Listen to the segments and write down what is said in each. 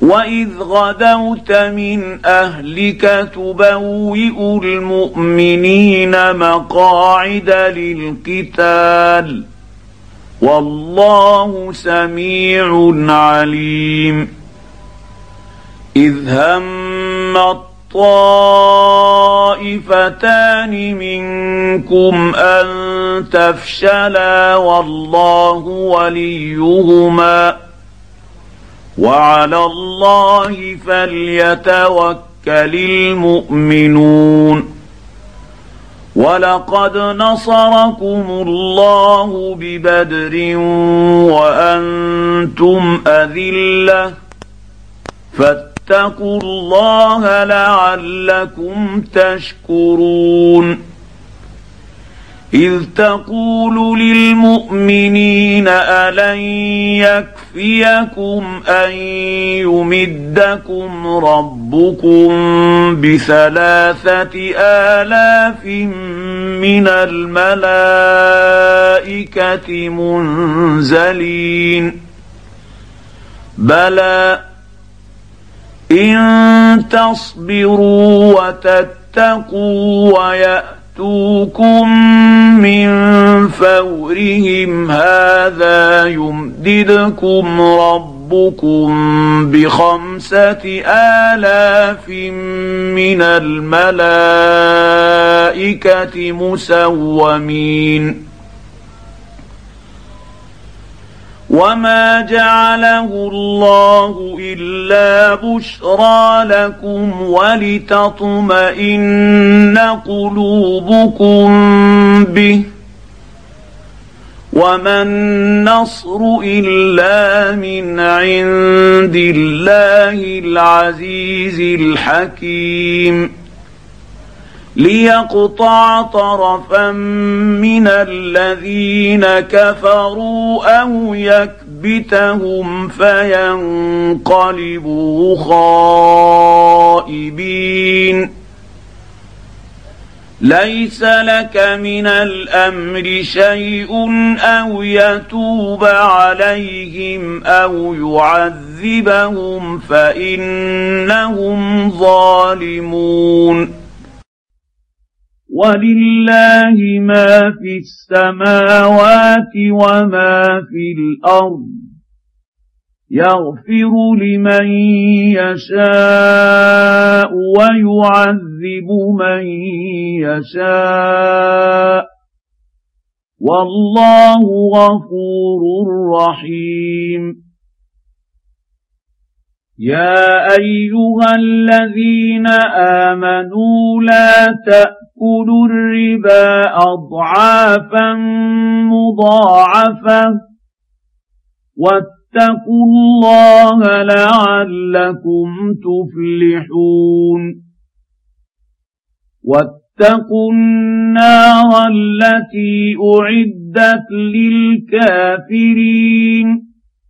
وإذ غدوت من أهلك تبوئ المؤمنين مقاعد للقتال والله سميع عليم إذ هم الطائفتان منكم أن تفشلا والله وليهما وعلى الله فليتوكل المؤمنون ولقد نصركم الله ببدر وأنتم أذلة فاتقوا الله لعلكم تشكرون إذ تقول للمؤمنين ألن يكفيكم أن يمدكم ربكم ب3,000 من الملائكة منزلين بلى إن تصبروا وتتقوا ويأتوكم من فورهم هذا يمددكم ربكم ب5,000 من الملائكة مسومين وما جعله الله إلا بشرى لكم ولتطمئن قلوبكم به وما النصر إلا من عند الله العزيز الحكيم ليقطع طرفا من الذين كفروا أو يكبتهم فينقلبوا خائبين ليس لك من الأمر شيء أو يتوب عليهم أو يعذبهم فإنهم ظالمون ولله ما في السماوات وما في الأرض يغفر لمن يشاء ويعذب من يشاء والله غفور رحيم يا أيها الذين آمنوا لا تأكلوا الربا أضعافا مضاعفة واتقوا الله لعلكم تفلحون واتقوا النار التي أعدت للكافرين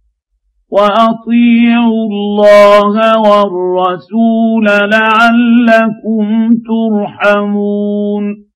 وأطيعوا الله والرسول لعلكم ترحمون